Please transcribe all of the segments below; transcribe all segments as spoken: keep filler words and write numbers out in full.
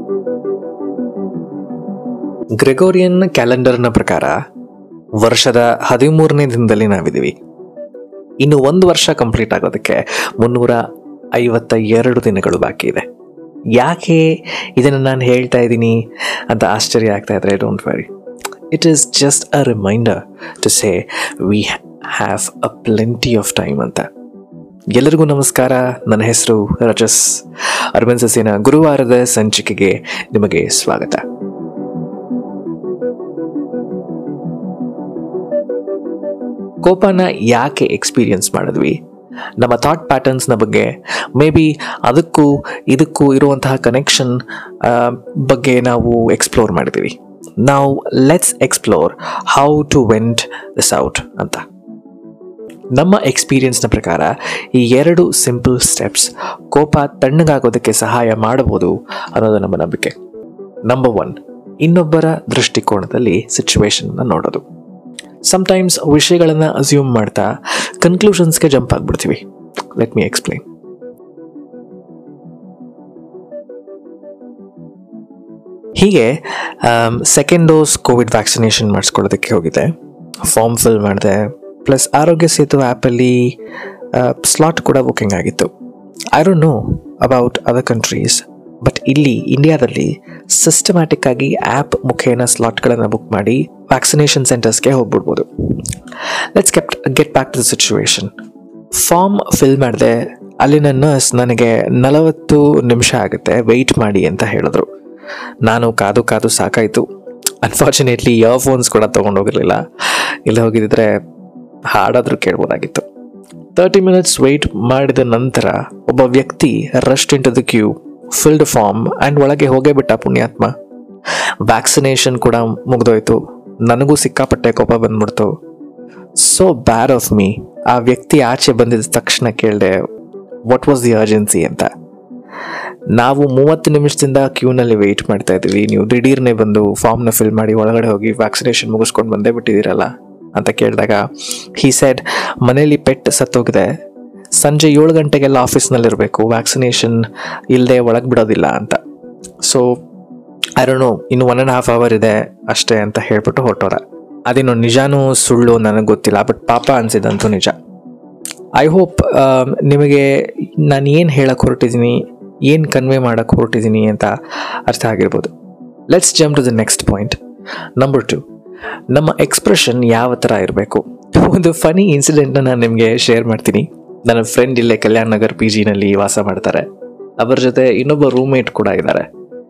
Gregorian ಕ್ಯಾಲೆಂಡರ್ನ ಪ್ರಕಾರ ವರ್ಷದ ಹದಿಮೂರನೇ ದಿನದಲ್ಲಿ ನಾವಿದ್ದೀವಿ. ಇನ್ನು ಒಂದು ವರ್ಷ ಕಂಪ್ಲೀಟ್ ಆಗೋದಕ್ಕೆ ಮುನ್ನೂರ ಐವತ್ತ ಎರಡು ದಿನಗಳು ಬಾಕಿ ಇದೆ. ಯಾಕೆ ಇದನ್ನು ನಾನು ಹೇಳ್ತಾ ಇದ್ದೀನಿ ಅಂತ ಆಶ್ಚರ್ಯ ಆಗ್ತಾ ಇದ್ರೆ, don't worry, it is just a reminder to say we have a plenty of time ಅಂತ. ಎಲ್ಲರಿಗೂ ನಮಸ್ಕಾರ. ನನ್ನ ಹೆಸರು ರಜಸ್. ಅರ್ಬನ್ ಸಸ್ಯನ ಗುರುವಾರದ ಸಂಚಿಕೆಗೆ ನಿಮಗೆ ಸ್ವಾಗತ. ಕೋಪನ ಯಾಕೆ ಎಕ್ಸ್ಪೀರಿಯನ್ಸ್ ಮಾಡಿದ್ವಿ, ನಮ್ಮ ಥಾಟ್ ಪ್ಯಾಟರ್ನ್ಸ್ನ ಬಗ್ಗೆ, ಮೇ ಬಿ ಅದಕ್ಕೂ ಇದಕ್ಕೂ ಇರುವಂತಹ ಕನೆಕ್ಷನ್ ಬಗ್ಗೆ ನಾವು ಎಕ್ಸ್ಪ್ಲೋರ್ ಮಾಡಿದ್ದೀವಿ. ನಾವು let's explore how to vent this out ಅಂತ. ನಮ್ಮ ಎಕ್ಸ್ಪೀರಿಯನ್ಸ್ನ ಪ್ರಕಾರ ಈ ಎರಡು ಸಿಂಪಲ್ ಸ್ಟೆಪ್ಸ್ ಕೋಪ ತಣ್ಣಗಾಗೋದಕ್ಕೆ ಸಹಾಯ ಮಾಡಬಹುದು ಅನ್ನೋದು ನಮ್ಮ ನಂಬಿಕೆ. ನಂಬರ್ ಒನ್, ಇನ್ನೊಬ್ಬರ ದೃಷ್ಟಿಕೋನದಲ್ಲಿ ಸಿಚುವೇಶನ್ನ ನೋಡೋದು. ಸಮ್ಟೈಮ್ಸ್ ವಿಷಯಗಳನ್ನು ಅಸ್ಯೂಮ್ ಮಾಡ್ತಾ ಕನ್ಕ್ಲೂಷನ್ಸ್ಗೆ ಜಂಪ್ ಆಗ್ಬಿಡ್ತೀವಿ. Let me explain. ಹೀಗೆ ಸೆಕೆಂಡ್ ಡೋಸ್ ಕೋವಿಡ್ ವ್ಯಾಕ್ಸಿನೇಷನ್ ಮಾಡಿಸ್ಕೊಳ್ಳೋದಕ್ಕೆ ಹೋಗಿದೆ. ಫಾರ್ಮ್ ಫಿಲ್ ಮಾಡಿದೆ, ಪ್ಲಸ್ ಆರೋಗ್ಯ ಸೇತು ಆ್ಯಪಲ್ಲಿ ಸ್ಲಾಟ್ ಕೂಡ ಬುಕ್ಕಿಂಗ್ ಆಗಿತ್ತು. I don't know about other countries, but ಇಲ್ಲಿ ಇಂಡಿಯಾದಲ್ಲಿ ಸಿಸ್ಟಮ್ಯಾಟಿಕ್ ಆಗಿ ಆ್ಯಪ್ ಮುಖೇನ ಸ್ಲಾಟ್ಗಳನ್ನು ಬುಕ್ ಮಾಡಿ ವ್ಯಾಕ್ಸಿನೇಷನ್ ಸೆಂಟರ್ಸ್ಗೆ ಹೋಗ್ಬಿಡ್ಬೋದು. Let's get get back to the situation. Form fill ಮಾಡಿದೆ. ಅಲ್ಲಿನ ನರ್ಸ್ ನನಗೆ ನಲವತ್ತು ನಿಮಿಷ ಆಗುತ್ತೆ, ವೆಯ್ಟ್ ಮಾಡಿ ಅಂತ ಹೇಳಿದ್ರು. ನಾನು ಕಾದು ಕಾದು ಸಾಕಾಯಿತು. ಅನ್ಫಾರ್ಚುನೇಟ್ಲಿ ಇಯರ್ಫೋನ್ಸ್ ಕೂಡ ತೊಗೊಂಡೋಗಿರಲಿಲ್ಲ. ಇಲ್ಲಿ ಹೋಗಿದ್ದರೆ ಹಾಡಾದರೂ ಕೇಳ್ಬೋದಾಗಿತ್ತು. ತರ್ಟಿ ಮಿನಿಟ್ಸ್ ವೆಯ್ಟ್ ಮಾಡಿದ ನಂತರ ಒಬ್ಬ ವ್ಯಕ್ತಿ rushed in to the queue, filled form and ಒಳಗೆ ಹೋಗೇ ಬಿಟ್ಟ ಪುಣ್ಯಾತ್ಮ. ವ್ಯಾಕ್ಸಿನೇಷನ್ ಕೂಡ ಮುಗ್ದೋಯ್ತು. ನನಗೂ ಸಿಕ್ಕಾಪಟ್ಟೆ ಕೋಪ ಬಂದ್ಬಿಡ್ತು. So bad of me. ಆ ವ್ಯಕ್ತಿ ಆಚೆ ಬಂದಿದ್ದ ತಕ್ಷಣ ಕೇಳಿದೆ, ವಾಟ್ ವಾಸ್ ದಿ ಅರ್ಜೆನ್ಸಿ ಅಂತ. ನಾವು ಮೂವತ್ತು ನಿಮಿಷದಿಂದ ಕ್ಯೂನಲ್ಲಿ ವೆಯ್ಟ್ ಮಾಡ್ತಾ ಇದ್ದೀವಿ, ನೀವು ದಿಢೀರ್ನೇ ಬಂದು ಫಾರ್ಮ್ನ ಫಿಲ್ ಮಾಡಿ ಒಳಗಡೆ ಹೋಗಿ ವ್ಯಾಕ್ಸಿನೇಷನ್ ಮುಗಿಸ್ಕೊಂಡು ಬಂದೇ ಬಿಟ್ಟಿದ್ದೀರಲ್ಲ ಅಂತ ಕೇಳಿದಾಗ, ಹಿ ಸೆಡ್, ಮನೇಲಿ ಪೆಟ್ ಸತ್ತೋಗಿದೆ, ಸಂಜೆ ಏಳು ಗಂಟೆಗೆಲ್ಲ ಆಫೀಸ್ನಲ್ಲಿರಬೇಕು, ವ್ಯಾಕ್ಸಿನೇಷನ್ ಇಲ್ಲದೆ ಒಳಗೆ ಬಿಡೋದಿಲ್ಲ ಅಂತ. ಸೊ ಐ ಡೋಂಟ್ ನೋ, ಇನ್ನು ಒನ್ ಆ್ಯಂಡ್ ಹಾಫ್ ಅವರ್ ಇದೆ ಅಷ್ಟೇ ಅಂತ ಹೇಳ್ಬಿಟ್ಟು ಹೊರಟೋರ. ಅದೇನೋ ನಿಜಾನೂ ಸುಳ್ಳು ನನಗೆ ಗೊತ್ತಿಲ್ಲ, ಬಟ್ ಪಾಪ ಅನಿಸಿದಂತೂ ನಿಜ. ಐ ಹೋಪ್ ನಿಮಗೆ ನಾನು ಏನು ಹೇಳಕ್ಕೆ ಹೊರಟಿದ್ದೀನಿ, ಏನು ಕನ್ವೆ ಮಾಡೋಕ್ಕೆ ಹೊರಟಿದ್ದೀನಿ ಅಂತ ಅರ್ಥ ಆಗಿರ್ಬೋದು. Let's jump to the next point. Number two, ನಮ್ಮ ಎಕ್ಸ್ಪ್ರೆಷನ್ ಯಾವ ಥರ ಇರಬೇಕು. ಒಂದು ಫನಿ ಇನ್ಸಿಡೆಂಟ್ನ ನಾನು ನಿಮಗೆ ಶೇರ್ ಮಾಡ್ತೀನಿ. ನನ್ನ ಫ್ರೆಂಡ್ ಇಲ್ಲೇ ಕಲ್ಯಾಣ ನಗರ್ ಪಿ ಜಿನಲ್ಲಿ ವಾಸ ಮಾಡ್ತಾರೆ. ಅವರ ಜೊತೆ ಇನ್ನೊಬ್ಬ ರೂಮ್ಮೇಟ್ ಕೂಡ ಇದ್ದಾರೆ.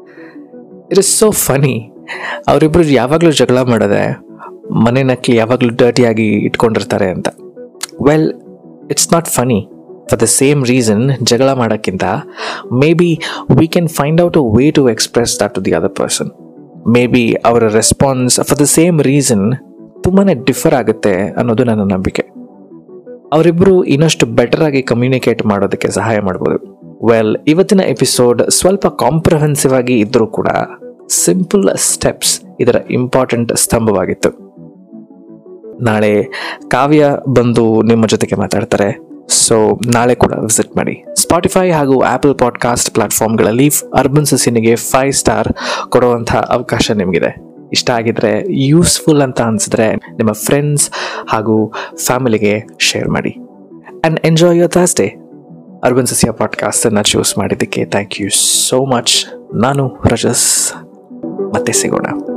It is so funny. ಅವರಿಬ್ಬರು ಯಾವಾಗಲೂ ಜಗಳ ಮಾಡೋದೆ, ಮನೆ ನಕ್ಕಿ ಯಾವಾಗಲೂ ಡರ್ಟಿಯಾಗಿ ಇಟ್ಕೊಂಡಿರ್ತಾರೆ ಅಂತ. Well, it's not funny. For the same reason ಜಗಳ ಮಾಡೋಕ್ಕಿಂತ maybe we can find out a way to express that to the other person. Maybe ಅವರ response for the same reason ತುಂಬಾ ಡಿಫರ್ ಆಗುತ್ತೆ ಅನ್ನೋದು ನನ್ನ ನಂಬಿಕೆ. ಅವರಿಬ್ಬರು ಇನ್ನಷ್ಟು ಬೆಟರ್ ಆಗಿ ಕಮ್ಯುನಿಕೇಟ್ ಮಾಡೋದಕ್ಕೆ ಸಹಾಯ ಮಾಡ್ಬೋದು. ವೆಲ್, ಇವತ್ತಿನ ಎಪಿಸೋಡ್ ಸ್ವಲ್ಪ ಕಾಂಪ್ರಹೆನ್ಸಿವ್ ಆಗಿ ಇದ್ದರೂ ಕೂಡ ಸಿಂಪಲ್ ಸ್ಟೆಪ್ಸ್ ಇದರ ಇಂಪಾರ್ಟೆಂಟ್ ಸ್ತಂಭವಾಗಿತ್ತು. ನಾಳೆ ಕಾವ್ಯ ಬಂದು ನಿಮ್ಮ ಜೊತೆಗೆ ಮಾತಾಡ್ತಾರೆ. ಸೊ ನಾಳೆ ಕೂಡ ವಿಸಿಟ್ ಮಾಡಿ. ಸ್ಪಾಟಿಫೈ ಹಾಗೂ ಆ್ಯಪಲ್ ಪಾಡ್ಕಾಸ್ಟ್ ಪ್ಲಾಟ್ಫಾರ್ಮ್ಗಳಲ್ಲಿ ಅರ್ಬನ್ ಸಸಿನಿಗೆ ಫೈವ್ ಸ್ಟಾರ್ ಕೊಡುವಂಥ ಅವಕಾಶ ನಿಮಗಿದೆ. ಇಷ್ಟ ಆಗಿದ್ರೆ, ಯೂಸ್ಫುಲ್ ಅಂತ ಅನಿಸಿದ್ರೆ ನಿಮ್ಮ ಫ್ರೆಂಡ್ಸ್ ಹಾಗೂ ಫ್ಯಾಮಿಲಿಗೆ ಶೇರ್ ಮಾಡಿ. And enjoy your Thursday. Urban ಸಸ್ಯ ಪಾಡ್ಕಾಸ್ಟನ್ನು ಚೂಸ್ ಮಾಡಿದ್ದಕ್ಕೆ ಥ್ಯಾಂಕ್ ಯು ಸೋ ಮಚ್. ನಾನು ರಜಸ್. ಮತ್ತೆ ಸಿಗೋಣ.